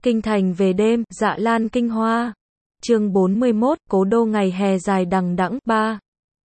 Kinh thành về đêm, dạ lan kinh hoa. Chương 41, cố đô ngày hè dài đằng đẵng 3.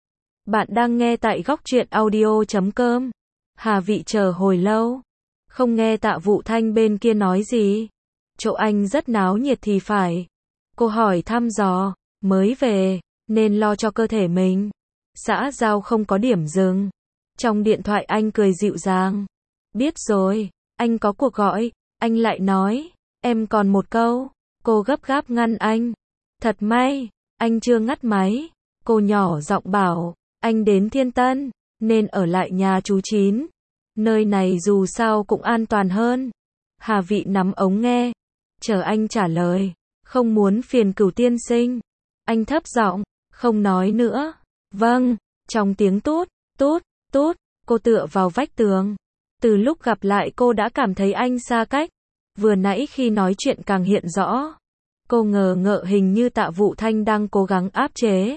Bạn đang nghe tại góc truyện audio.com. Hà Vị chờ hồi lâu, không nghe Tạ Vũ Thanh bên kia nói gì. Chỗ anh rất náo nhiệt thì phải. Cô hỏi thăm dò, mới về, nên lo cho cơ thể mình. Xã giao không có điểm dừng. Trong điện thoại anh cười dịu dàng. Biết rồi, anh có cuộc gọi, anh lại nói, em còn một câu. Cô gấp gáp ngăn anh. Thật may, anh chưa ngắt máy. Cô nhỏ giọng bảo, anh đến Thiên Tân, nên ở lại nhà chú Chín. Nơi này dù sao cũng an toàn hơn. Hà Vị nắm ống nghe, chờ anh trả lời. Không muốn phiền Cửu tiên sinh. Anh thấp giọng, không nói nữa. Vâng, trong tiếng tút, tút, tút, cô tựa vào vách tường. Từ lúc gặp lại cô đã cảm thấy anh xa cách. Vừa nãy khi nói chuyện càng hiện rõ. Cô ngờ ngợ hình như Tạ Vũ Thanh đang cố gắng áp chế,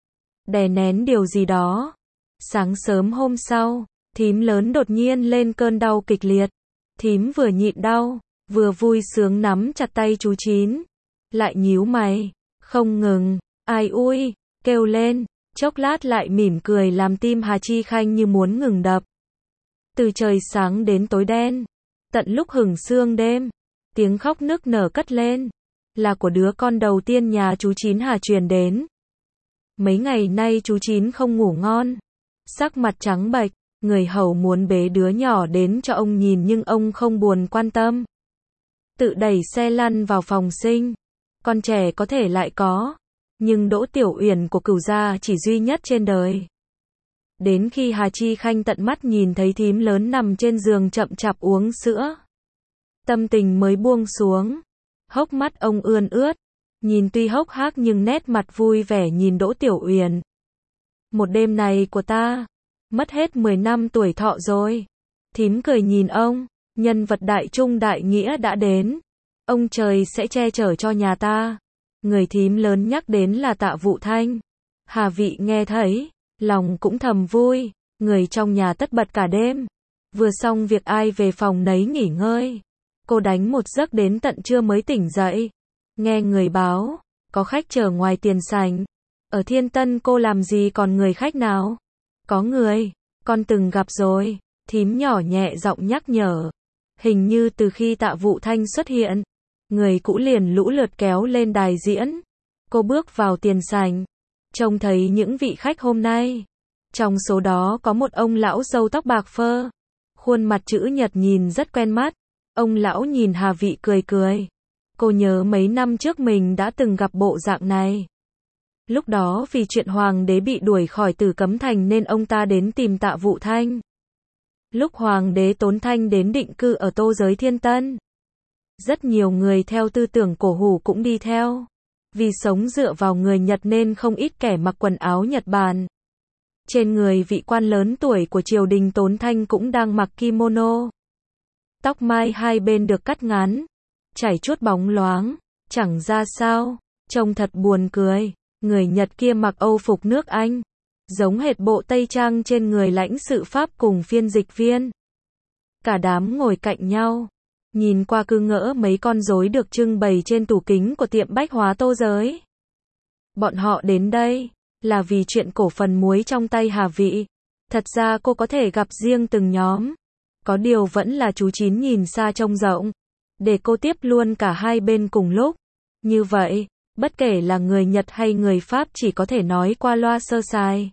đè nén điều gì đó. Sáng sớm hôm sau, thím lớn đột nhiên lên cơn đau kịch liệt. Thím vừa nhịn đau, vừa vui sướng nắm chặt tay chú Chín. Lại nhíu mày, không ngừng, ai ui, kêu lên, chốc lát lại mỉm cười làm tim Hà Chi Khanh như muốn ngừng đập. Từ trời sáng đến tối đen, tận lúc hửng sương đêm, tiếng khóc nức nở cất lên. Là của đứa con đầu tiên nhà chú Chín Hà truyền đến. Mấy ngày nay chú Chín không ngủ ngon, sắc mặt trắng bệch, người hầu muốn bế đứa nhỏ đến cho ông nhìn nhưng ông không buồn quan tâm. Tự đẩy xe lăn vào phòng sinh. Con trẻ có thể lại có, nhưng Đỗ Tiểu Uyển của Cửu gia chỉ duy nhất trên đời. Đến khi Hà Chi Khanh tận mắt nhìn thấy thím lớn nằm trên giường chậm chạp uống sữa, tâm tình mới buông xuống. Hốc mắt ông ươn ướt, nhìn tuy hốc hác nhưng nét mặt vui vẻ nhìn Đỗ Tiểu Uyển. Một đêm này của ta, mất hết 10 năm tuổi thọ rồi. Thím cười nhìn ông, nhân vật đại trung đại nghĩa đã đến. Ông trời sẽ che chở cho nhà ta. Người thím lớn nhắc đến là Tạ Vũ Thanh. Hà Vị nghe thấy, lòng cũng thầm vui. Người trong nhà tất bật cả đêm. Vừa xong việc ai về phòng nấy nghỉ ngơi. Cô đánh một giấc đến tận trưa mới tỉnh dậy. Nghe người báo, có khách chờ ngoài tiền sảnh. Ở Thiên Tân cô làm gì còn người khách nào? Có người, con từng gặp rồi. Thím nhỏ nhẹ giọng nhắc nhở. Hình như từ khi Tạ Vũ Thanh xuất hiện, người cũ liền lũ lượt kéo lên đài diễn. Cô bước vào tiền sảnh, trông thấy những vị khách hôm nay. Trong số đó có một ông lão râu tóc bạc phơ. Khuôn mặt chữ nhật nhìn rất quen mắt. Ông lão nhìn Hà Vị cười cười. Cô nhớ mấy năm trước mình đã từng gặp bộ dạng này. Lúc đó vì chuyện hoàng đế bị đuổi khỏi Tử Cấm Thành nên ông ta đến tìm Tạ Vũ Thanh. Lúc hoàng đế Tốn Thanh đến định cư ở Tô Giới Thiên Tân, rất nhiều người theo tư tưởng cổ hủ cũng đi theo. Vì sống dựa vào người Nhật nên không ít kẻ mặc quần áo Nhật Bản. Trên người vị quan lớn tuổi của triều đình Tốn Thanh cũng đang mặc kimono. Tóc mai hai bên được cắt ngắn, chảy chuốt bóng loáng, chẳng ra sao, trông thật buồn cười. Người Nhật kia mặc âu phục nước Anh, giống hệt bộ tây trang trên người lãnh sự Pháp cùng phiên dịch viên. Cả đám ngồi cạnh nhau, nhìn qua cứ ngỡ mấy con rối được trưng bày trên tủ kính của tiệm bách hóa Tô Giới. Bọn họ đến đây là vì chuyện cổ phần muối trong tay Hà Vị. Thật ra cô có thể gặp riêng từng nhóm. Có điều vẫn là chú Chín nhìn xa trông rộng, để cô tiếp luôn cả hai bên cùng lúc. Như vậy, bất kể là người Nhật hay người Pháp chỉ có thể nói qua loa sơ sài.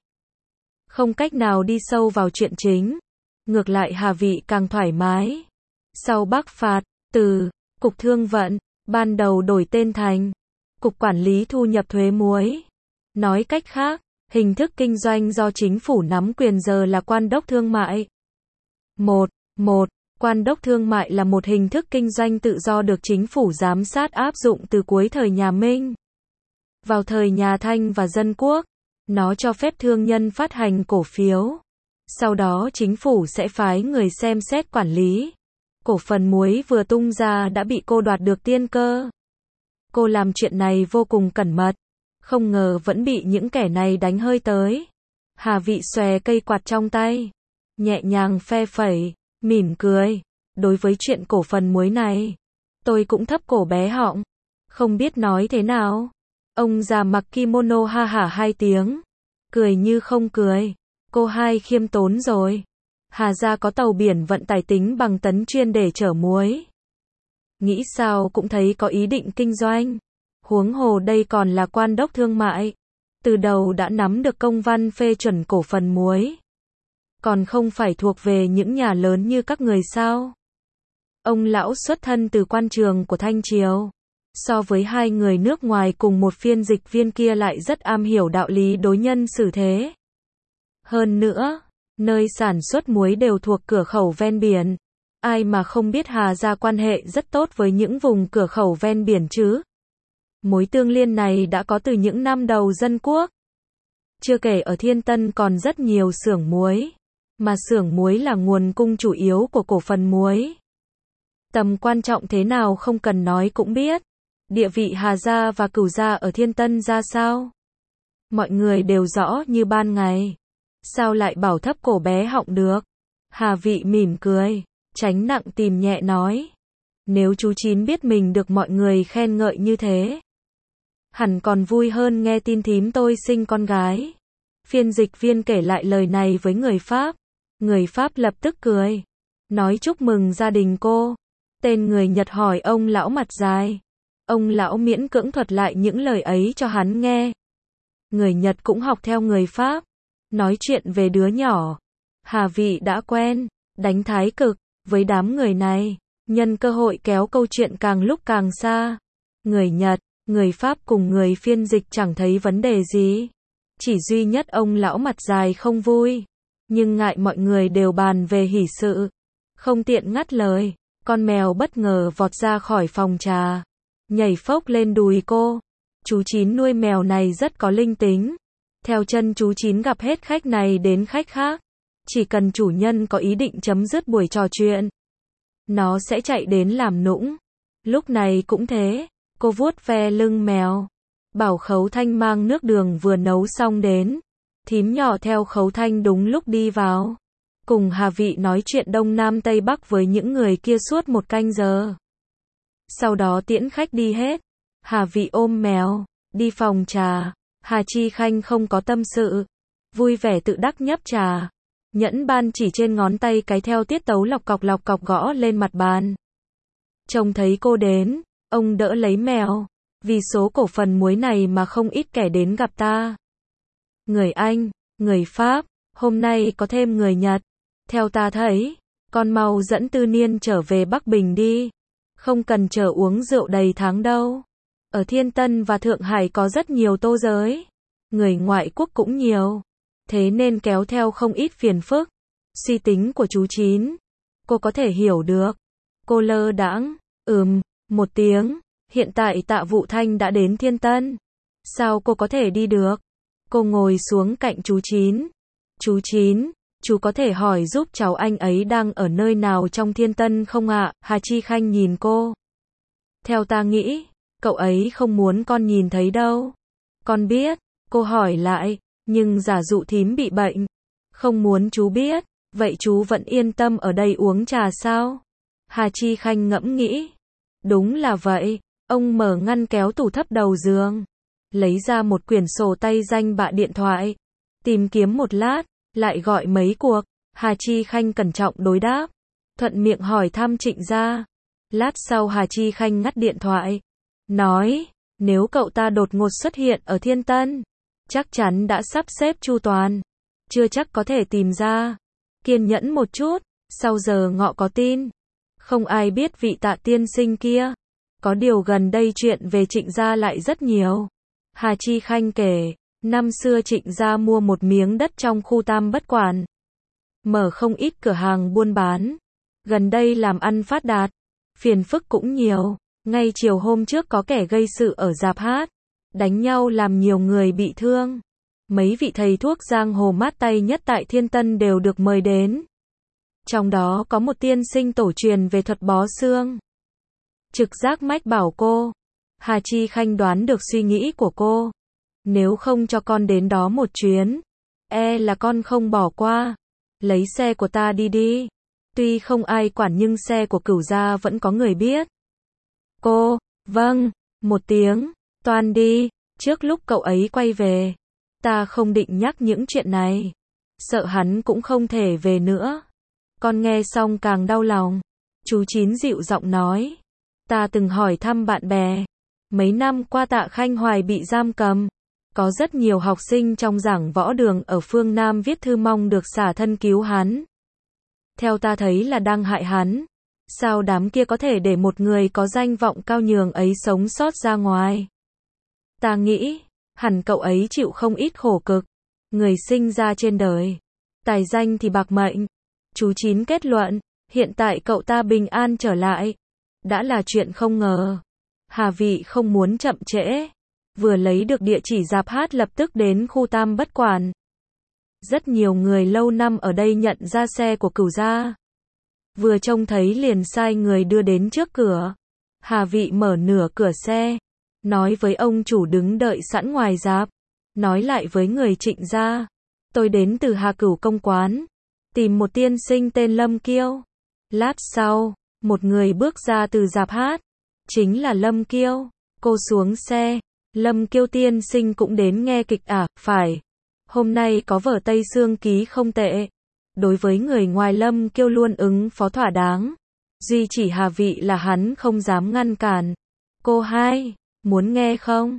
Không cách nào đi sâu vào chuyện chính. Ngược lại Hà Vị càng thoải mái. Sau Bắc phạt, từ Cục Thương vận, ban đầu đổi tên thành Cục Quản lý Thu nhập thuế muối. Nói cách khác, hình thức kinh doanh do chính phủ nắm quyền giờ là quan đốc thương mại. Một, quan đốc thương mại là một hình thức kinh doanh tự do được chính phủ giám sát áp dụng từ cuối thời nhà Minh. Vào thời nhà Thanh và Dân Quốc, nó cho phép thương nhân phát hành cổ phiếu. Sau đó chính phủ sẽ phái người xem xét quản lý. Cổ phần muối vừa tung ra đã bị cô đoạt được tiên cơ. Cô làm chuyện này vô cùng cẩn mật, không ngờ vẫn bị những kẻ này đánh hơi tới. Hà Vị xòe cây quạt trong tay, nhẹ nhàng phe phẩy, mỉm cười. Đối với chuyện cổ phần muối này, Tôi cũng thấp cổ bé họng, không biết nói thế nào. Ông già mặc kimono ha hả 2 tiếng, cười như không cười. Cô hai khiêm tốn rồi. Hà gia có tàu biển vận tải tính bằng tấn chuyên để chở muối. Nghĩ sao cũng thấy có ý định kinh doanh. Huống hồ đây còn là quan đốc thương mại. Từ đầu đã nắm được công văn phê chuẩn cổ phần muối. Còn không phải thuộc về những nhà lớn như các người sao? Ông lão xuất thân từ quan trường của Thanh Triều. So với hai người nước ngoài cùng một phiên dịch viên kia lại rất am hiểu đạo lý đối nhân xử thế. Hơn nữa, nơi sản xuất muối đều thuộc cửa khẩu ven biển. Ai mà không biết Hà gia quan hệ rất tốt với những vùng cửa khẩu ven biển chứ. Mối tương liên này đã có từ những năm đầu dân quốc. Chưa kể ở Thiên Tân còn rất nhiều xưởng muối. Mà xưởng muối là nguồn cung chủ yếu của cổ phần muối. Tầm quan trọng thế nào không cần nói cũng biết. Địa vị Hà gia và Cửu gia ở Thiên Tân ra sao? Mọi người đều rõ như ban ngày. Sao lại bảo thấp cổ bé họng được? Hà Vị mỉm cười, tránh nặng tìm nhẹ nói. Nếu chú Chín biết mình được mọi người khen ngợi như thế, hẳn còn vui hơn nghe tin thím tôi sinh con gái. Phiên dịch viên kể lại lời này với người Pháp. Người Pháp lập tức cười, nói chúc mừng gia đình cô. Tên người Nhật hỏi ông lão mặt dài. Ông lão miễn cưỡng thuật lại những lời ấy cho hắn nghe. Người Nhật cũng học theo người Pháp. Nói chuyện về đứa nhỏ. Hà Vị đã quen, đánh thái cực, với đám người này. Nhân cơ hội kéo câu chuyện càng lúc càng xa. Người Nhật, người Pháp cùng người phiên dịch chẳng thấy vấn đề gì. Chỉ duy nhất ông lão mặt dài không vui. Nhưng ngại mọi người đều bàn về hỷ sự. Không tiện ngắt lời. Con mèo bất ngờ vọt ra khỏi phòng trà. Nhảy phốc lên đùi cô. Chú Chín nuôi mèo này rất có linh tính. Theo chân chú Chín gặp hết khách này đến khách khác. Chỉ cần chủ nhân có ý định chấm dứt buổi trò chuyện, nó sẽ chạy đến làm nũng. Lúc này cũng thế. Cô vuốt ve lưng mèo. Bảo Khấu Thanh mang nước đường vừa nấu xong đến. Thím nhỏ theo Khấu Thanh đúng lúc đi vào. Cùng Hà Vị nói chuyện Đông Nam Tây Bắc với những người kia suốt 1 canh giờ. Sau đó tiễn khách đi hết. Hà Vị ôm mèo, đi phòng trà. Hà Chi Khanh không có tâm sự. Vui vẻ tự đắc nhấp trà. Nhẫn ban chỉ trên ngón tay cái theo tiết tấu lọc cọc gõ lên mặt bàn. Trông thấy cô đến, ông đỡ lấy mèo. Vì số cổ phần muối này mà không ít kẻ đến gặp ta. Người Anh, người Pháp, hôm nay có thêm người Nhật. Theo ta thấy, con mau dẫn Tư Niên trở về Bắc Bình đi. Không cần chờ uống rượu đầy tháng đâu. Ở Thiên Tân và Thượng Hải có rất nhiều tô giới. Người ngoại quốc cũng nhiều. Thế nên kéo theo không ít phiền phức. Suy tính của chú Chín, cô có thể hiểu được. Cô lơ đãng, một tiếng. Hiện tại Tạ Vụ Thanh đã đến Thiên Tân. Sao cô có thể đi được? Cô ngồi xuống cạnh chú Chín. Chú Chín, chú có thể hỏi giúp cháu anh ấy đang ở nơi nào trong Thiên Tân không ạ? Hà Chi Khanh nhìn cô. Theo ta nghĩ, cậu ấy không muốn con nhìn thấy đâu. Con biết, cô hỏi lại, nhưng giả dụ thím bị bệnh. Không muốn chú biết, vậy chú vẫn yên tâm ở đây uống trà sao? Hà Chi Khanh ngẫm nghĩ. Đúng là vậy. Ông mở ngăn kéo tủ thấp đầu giường. Lấy ra một quyển sổ tay danh bạ điện thoại. Tìm kiếm một lát, lại gọi mấy cuộc. Hà Chi Khanh cẩn trọng đối đáp. Thuận miệng hỏi thăm Trịnh gia. Lát sau Hà Chi Khanh ngắt điện thoại. Nói, nếu cậu ta đột ngột xuất hiện ở Thiên Tân, chắc chắn đã sắp xếp chu toàn. Chưa chắc có thể tìm ra. Kiên nhẫn một chút, sau giờ ngọ có tin. Không ai biết vị Tạ tiên sinh kia. Có điều gần đây chuyện về Trịnh gia lại rất nhiều. Hà Chi Khanh kể, năm xưa Trịnh gia mua một miếng đất trong khu Tam Bất Quản. Mở không ít cửa hàng buôn bán. Gần đây làm ăn phát đạt. Phiền phức cũng nhiều. Ngay chiều hôm trước có kẻ gây sự ở rạp hát. Đánh nhau làm nhiều người bị thương. Mấy vị thầy thuốc giang hồ mát tay nhất tại Thiên Tân đều được mời đến. Trong đó có một tiên sinh tổ truyền về thuật bó xương. Trực giác mách bảo cô. Hà Chi Khanh đoán được suy nghĩ của cô. Nếu không cho con đến đó một chuyến, là con không bỏ qua. Lấy xe của ta đi đi. Tuy không ai quản nhưng xe của Cửu gia vẫn có người biết. Cô, vâng, một tiếng, toan đi, trước lúc cậu ấy quay về. Ta không định nhắc những chuyện này. Sợ hắn cũng không thể về nữa. Con nghe xong càng đau lòng. Chú Chín dịu giọng nói. Ta từng hỏi thăm bạn bè. Mấy năm qua Tạ Khanh Hoài bị giam cầm. Có rất nhiều học sinh trong giảng võ đường ở phương Nam viết thư mong được xả thân cứu hắn. Theo ta thấy là đang hại hắn. Sao đám kia có thể để một người có danh vọng cao nhường ấy sống sót ra ngoài? Ta nghĩ, hẳn cậu ấy chịu không ít khổ cực. Người sinh ra trên đời, tài danh thì bạc mệnh. Chú Chín kết luận, hiện tại cậu ta bình an trở lại. Đã là chuyện không ngờ. Hà Vị không muốn chậm trễ. Vừa lấy được địa chỉ rạp hát lập tức đến khu Tam Bất Quản. Rất nhiều người lâu năm ở đây nhận ra xe của Cửu gia. Vừa trông thấy liền sai người đưa đến trước cửa. Hà Vị mở nửa cửa xe. Nói với ông chủ đứng đợi sẵn ngoài rạp. Nói lại với người Trịnh gia. Tôi đến từ Hà Cửu công quán. Tìm một tiên sinh tên Lâm Kiêu. Lát sau, một người bước ra từ rạp hát. Chính là Lâm Kiêu. Cô xuống xe. Lâm Kiêu tiên sinh cũng đến nghe kịch à? Phải. Hôm nay có vở Tây Sương ký không tệ. Đối với người ngoài Lâm Kiêu luôn ứng phó thỏa đáng. Duy chỉ Hà Vị là hắn không dám ngăn cản. Cô hai, muốn nghe không?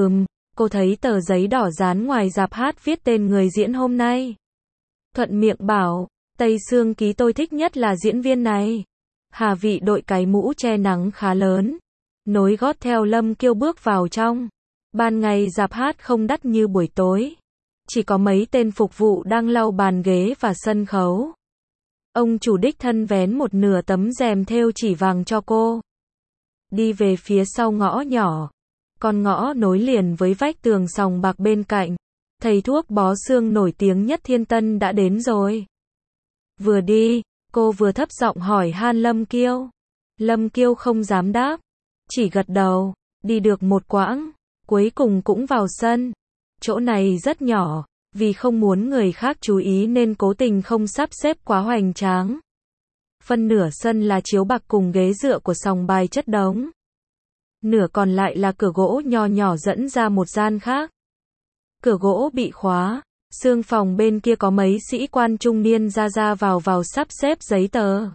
Cô thấy tờ giấy đỏ dán ngoài rạp hát viết tên người diễn hôm nay. Thuận miệng bảo, Tây Sương ký tôi thích nhất là diễn viên này. Hà Vị đội cái mũ che nắng khá lớn. Nối gót theo Lâm Kiêu bước vào trong. Ban ngày rạp hát không đắt như buổi tối. Chỉ có mấy tên phục vụ đang lau bàn ghế và sân khấu. Ông chủ đích thân vén một nửa tấm rèm thêu chỉ vàng cho cô. Đi về phía sau ngõ nhỏ. Con ngõ nối liền với vách tường sòng bạc bên cạnh. Thầy thuốc bó xương nổi tiếng nhất Thiên Tân đã đến rồi. Vừa đi, cô vừa thấp giọng hỏi han Lâm Kiêu. Lâm Kiêu không dám đáp. Chỉ gật đầu. Đi được một quãng. Cuối cùng cũng vào sân. Chỗ này rất nhỏ. Vì không muốn người khác chú ý nên cố tình không sắp xếp quá hoành tráng. Phân nửa sân là chiếu bạc cùng ghế dựa của sòng bài chất đống. Nửa còn lại là cửa gỗ nho nhỏ dẫn ra một gian khác. Cửa gỗ bị khóa. Xương phòng bên kia có mấy sĩ quan trung niên ra vào sắp xếp giấy tờ.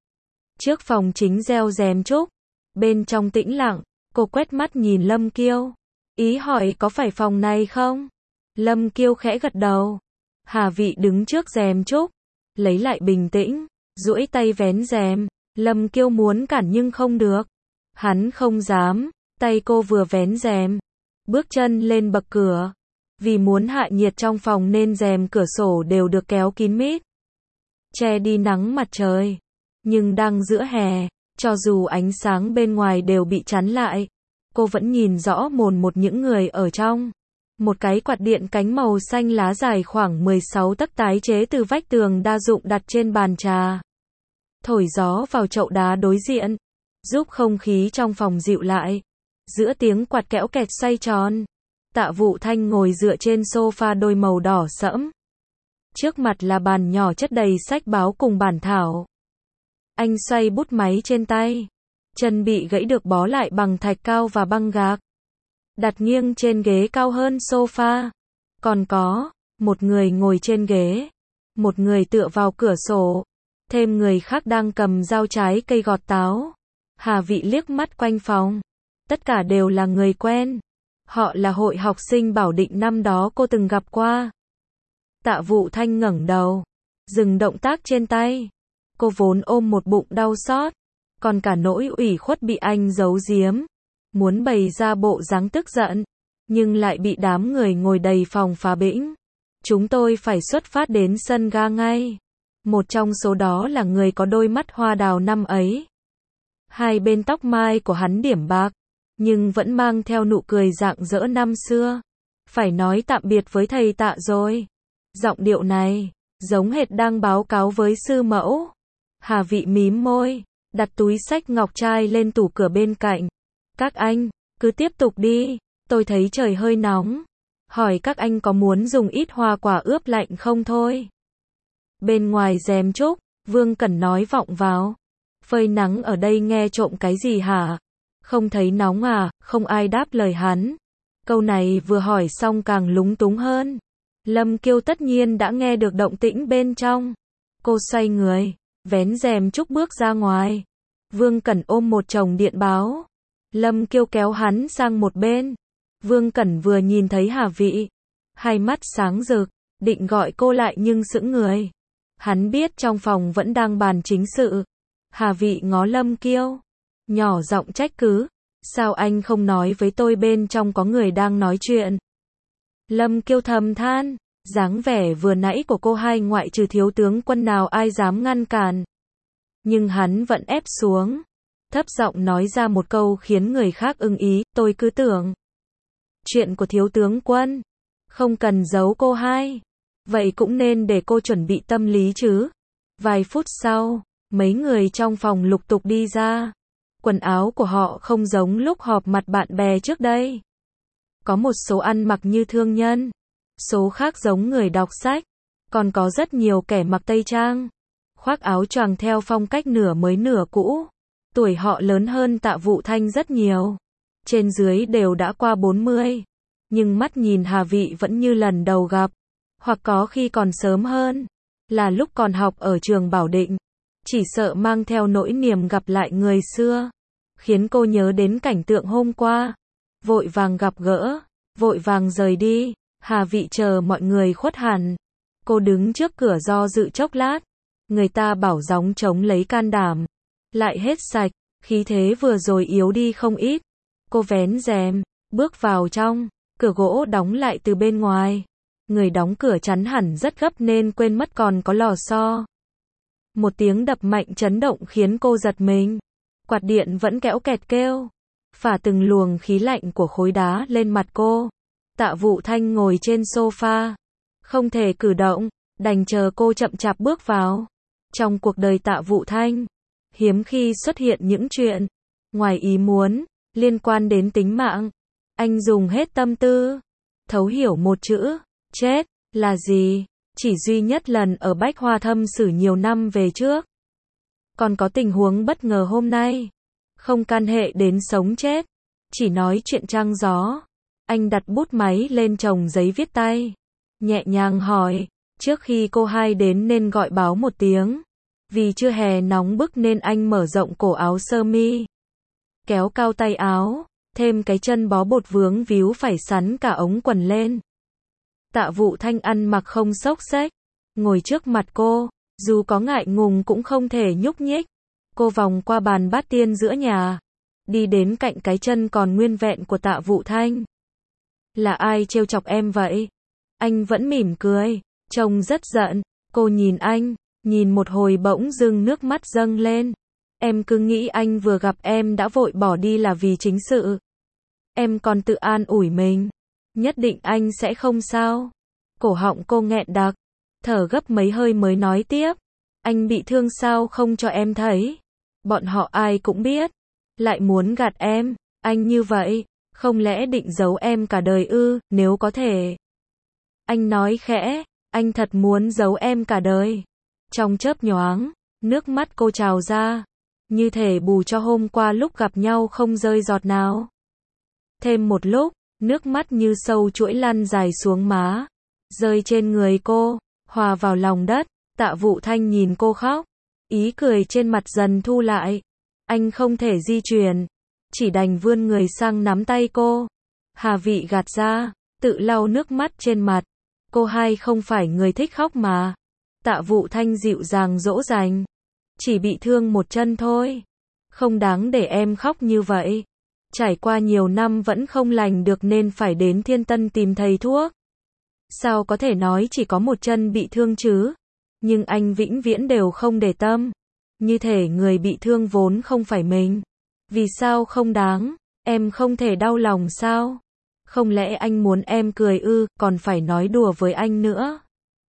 Trước phòng chính reo rèm trúc. Bên trong tĩnh lặng. Cô quét mắt nhìn Lâm Kiêu. Ý hỏi có phải phòng này không? Lâm Kiêu khẽ gật đầu. Hà Vị đứng trước rèm trúc. Lấy lại bình tĩnh. Duỗi tay vén rèm. Lâm Kiêu muốn cản nhưng không được. Hắn không dám. Tay cô vừa vén rèm. Bước chân lên bậc cửa. Vì muốn hạ nhiệt trong phòng nên rèm cửa sổ đều được kéo kín mít. Che đi nắng mặt trời. Nhưng đang giữa hè. Cho dù ánh sáng bên ngoài đều bị chắn lại. Cô vẫn nhìn rõ mồn một những người ở trong. Một cái quạt điện cánh màu xanh lá dài khoảng 16 tấc tái chế từ vách tường đa dụng đặt trên bàn trà. Thổi gió vào chậu đá đối diện. Giúp không khí trong phòng dịu lại. Giữa tiếng quạt kẽo kẹt xoay tròn. Tạ Vũ Thanh ngồi dựa trên sofa đôi màu đỏ sẫm. Trước mặt là bàn nhỏ chất đầy sách báo cùng bản thảo. Anh xoay bút máy trên tay. Chân bị gãy được bó lại bằng thạch cao và băng gạc. Đặt nghiêng trên ghế cao hơn sofa. Còn có một người ngồi trên ghế. Một người tựa vào cửa sổ. Thêm người khác đang cầm dao trái cây gọt táo. Hà Vị liếc mắt quanh phòng. Tất cả đều là người quen. Họ là hội học sinh Bảo Định năm đó cô từng gặp qua. Tạ Vũ Thanh ngẩng đầu. Dừng động tác trên tay. Cô vốn ôm một bụng đau xót. Còn cả nỗi ủy khuất bị anh giấu giếm. Muốn bày ra bộ dáng tức giận. Nhưng lại bị đám người ngồi đầy phòng phá bĩnh. Chúng tôi phải xuất phát đến sân ga ngay. Một trong số đó là người có đôi mắt hoa đào năm ấy. Hai bên tóc mai của hắn điểm bạc. Nhưng vẫn mang theo nụ cười rạng rỡ năm xưa. Phải nói tạm biệt với thầy Tạ rồi. Giọng điệu này, giống hệt đang báo cáo với sư mẫu. Hà Vị mím môi, đặt túi xách ngọc trai lên tủ cửa bên cạnh. Các anh, cứ tiếp tục đi, tôi thấy trời hơi nóng. Hỏi các anh có muốn dùng ít hoa quả ướp lạnh không thôi. Bên ngoài rèm trúc, Vương Cẩn nói vọng vào. Phơi nắng ở đây nghe trộm cái gì hả? Không thấy nóng à? Không ai đáp lời hắn. Câu này vừa hỏi xong càng lúng túng hơn. Lâm Kiêu tất nhiên đã nghe được động tĩnh bên trong. Cô xoay người, vén rèm trúc bước ra ngoài. Vương Cẩn ôm một chồng điện báo. Lâm Kiêu kéo hắn sang một bên. Vương Cẩn vừa nhìn thấy Hà Vị, hai mắt sáng rực, định gọi cô lại nhưng sững người. Hắn biết trong phòng vẫn đang bàn chính sự. Hà Vị ngó Lâm Kiêu, nhỏ giọng trách cứ. Sao anh không nói với tôi bên trong có người đang nói chuyện? Lâm Kiêu thầm than, dáng vẻ vừa nãy của cô hai ngoại trừ thiếu tướng Quân nào ai dám ngăn cản. Nhưng hắn vẫn ép xuống, thấp giọng nói ra một câu khiến người khác ưng ý, tôi cứ tưởng chuyện của thiếu tướng Quân, không cần giấu cô hai. Vậy cũng nên để cô chuẩn bị tâm lý chứ. Vài phút sau, mấy người trong phòng lục tục đi ra. Quần áo của họ không giống lúc họp mặt bạn bè trước đây. Có một số ăn mặc như thương nhân, số khác giống người đọc sách, còn có rất nhiều kẻ mặc tây trang, khoác áo choàng theo phong cách nửa mới nửa cũ. Tuổi họ lớn hơn Tạ Vũ Thanh rất nhiều, trên dưới đều đã qua 40, nhưng mắt nhìn Hà Vị vẫn như lần đầu gặp, hoặc có khi còn sớm hơn, là lúc còn học ở trường Bảo Định. Chỉ sợ mang theo nỗi niềm gặp lại người xưa, khiến cô nhớ đến cảnh tượng hôm qua, vội vàng gặp gỡ, vội vàng rời đi. Hà Vị chờ mọi người khuất hẳn, cô đứng trước cửa do dự chốc lát. Người ta bảo gióng trống lấy can đảm, lại hết sạch, khí thế vừa rồi yếu đi không ít. Cô vén rèm, bước vào trong, cửa gỗ đóng lại từ bên ngoài. Người đóng cửa chắn hẳn rất gấp nên quên mất còn có lò xo. Một tiếng đập mạnh chấn động khiến cô giật mình. Quạt điện vẫn kéo kẹt kêu, phả từng luồng khí lạnh của khối đá lên mặt cô. Tạ Vũ Thanh ngồi trên sofa, không thể cử động, đành chờ cô chậm chạp bước vào. Trong cuộc đời Tạ Vũ Thanh, hiếm khi xuất hiện những chuyện ngoài ý muốn, liên quan đến tính mạng. Anh dùng hết tâm tư, thấu hiểu một chữ, chết, là gì, chỉ duy nhất lần ở Bách Hoa Thâm Sử nhiều năm về trước. Còn có tình huống bất ngờ hôm nay, không can hệ đến sống chết, chỉ nói chuyện trăng gió. Anh đặt bút máy lên chồng giấy viết tay, nhẹ nhàng hỏi, trước khi cô hai đến nên gọi báo một tiếng. Vì chưa hè nóng bức nên anh mở rộng cổ áo sơ mi, kéo cao tay áo, thêm cái chân bó bột vướng víu phải sắn cả ống quần lên. Tạ Vũ Thanh ăn mặc không xốc xếch, ngồi trước mặt cô, dù có ngại ngùng cũng không thể nhúc nhích. Cô vòng qua bàn bát tiên giữa nhà, đi đến cạnh cái chân còn nguyên vẹn của Tạ Vũ Thanh. Là ai trêu chọc em vậy? Anh vẫn mỉm cười, trông rất giận. Cô nhìn anh, nhìn một hồi bỗng dưng nước mắt dâng lên. Em cứ nghĩ anh vừa gặp em đã vội bỏ đi là vì chính sự. Em còn tự an ủi mình, nhất định anh sẽ không sao. Cổ họng cô nghẹn đặc, thở gấp mấy hơi mới nói tiếp. Anh bị thương sao không cho em thấy? Bọn họ ai cũng biết, lại muốn gạt em. Anh như vậy, không lẽ định giấu em cả đời ư? Nếu có thể. Anh nói khẽ, anh thật muốn giấu em cả đời. Trong chớp nhoáng, nước mắt cô trào ra, như thể bù cho hôm qua lúc gặp nhau không rơi giọt nào. Thêm một lúc, nước mắt như sâu chuỗi lăn dài xuống má, rơi trên người cô, hòa vào lòng đất. Tạ Vũ Thanh nhìn cô khóc, ý cười trên mặt dần thu lại. Anh không thể di chuyển, chỉ đành vươn người sang nắm tay cô. Hà Vị gạt ra, tự lau nước mắt trên mặt. Cô hai không phải người thích khóc mà. Tạ Vũ Thanh dịu dàng dỗ dành. Chỉ bị thương một chân thôi, không đáng để em khóc như vậy. Trải qua nhiều năm vẫn không lành được nên phải đến Thiên Tân tìm thầy thuốc. Sao có thể nói chỉ có một chân bị thương chứ? Nhưng anh vĩnh viễn đều không để tâm. Như thể người bị thương vốn không phải mình. Vì sao không đáng? Em không thể đau lòng sao? Không lẽ anh muốn em cười ư, còn phải nói đùa với anh nữa?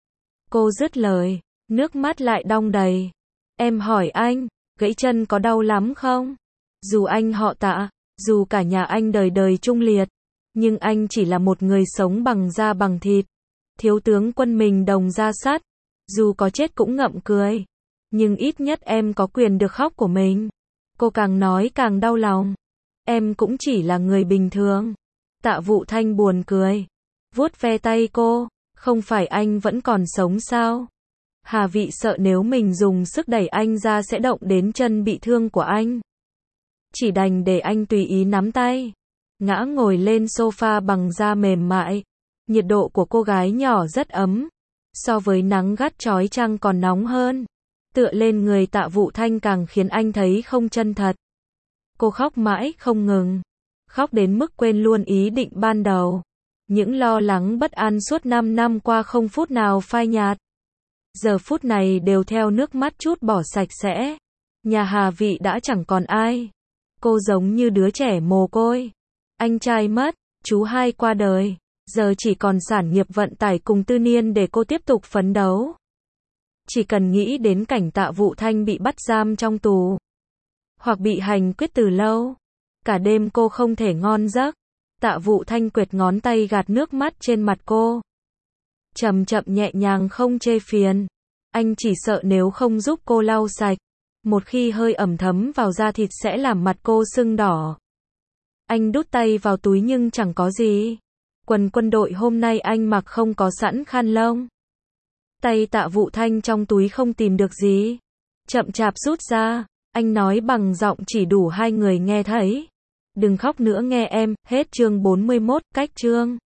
Cô dứt lời, nước mắt lại đong đầy. Em hỏi anh, gãy chân có đau lắm không? Dù anh họ Tạ, dù cả nhà anh đời đời trung liệt, nhưng anh chỉ là một người sống bằng da bằng thịt. Thiếu tướng Quân mình đồng da sắt, dù có chết cũng ngậm cười. Nhưng ít nhất em có quyền được khóc của mình. Cô càng nói càng đau lòng. em cũng chỉ là người bình thường. Tạ Vũ Thanh buồn cười, vuốt ve tay cô, không phải anh vẫn còn sống sao? Hà Vị sợ nếu mình dùng sức đẩy anh ra sẽ động đến chân bị thương của anh. Chỉ đành để anh tùy ý nắm tay. Ngã ngồi lên sofa bằng da mềm mại. Nhiệt độ của cô gái nhỏ rất ấm. So với nắng gắt chói chang còn nóng hơn. Tựa lên người Tạ Vũ Thanh càng khiến anh thấy không chân thật. Cô khóc mãi không ngừng. Khóc đến mức quên luôn ý định ban đầu. Những lo lắng bất an suốt 5 năm qua không phút nào phai nhạt. Giờ phút này đều theo nước mắt trút bỏ sạch sẽ. Nhà Hà Vị đã chẳng còn ai. Cô giống như đứa trẻ mồ côi. Anh trai mất, chú hai qua đời. Giờ chỉ còn sản nghiệp vận tải cùng Tư Niên để cô tiếp tục phấn đấu. Chỉ cần nghĩ đến cảnh Tạ Vũ Thanh bị bắt giam trong tù. Hoặc bị hành quyết từ lâu. Cả đêm cô không thể ngon giấc. Tạ Vũ Thanh quệt ngón tay gạt nước mắt trên mặt cô. Chậm chậm nhẹ nhàng không chê phiền. Anh chỉ sợ nếu không giúp cô lau sạch. Một khi hơi ẩm thấm vào da thịt sẽ làm mặt cô sưng đỏ. Anh đút tay vào túi nhưng chẳng có gì. Quần quân đội hôm nay anh mặc không có sẵn khăn lông. Tay Tạ Vũ Thanh trong túi không tìm được gì. Chậm chạp rút ra. Anh nói bằng giọng chỉ đủ hai người nghe thấy. Đừng khóc nữa nghe em. Hết chương 41, cách chương.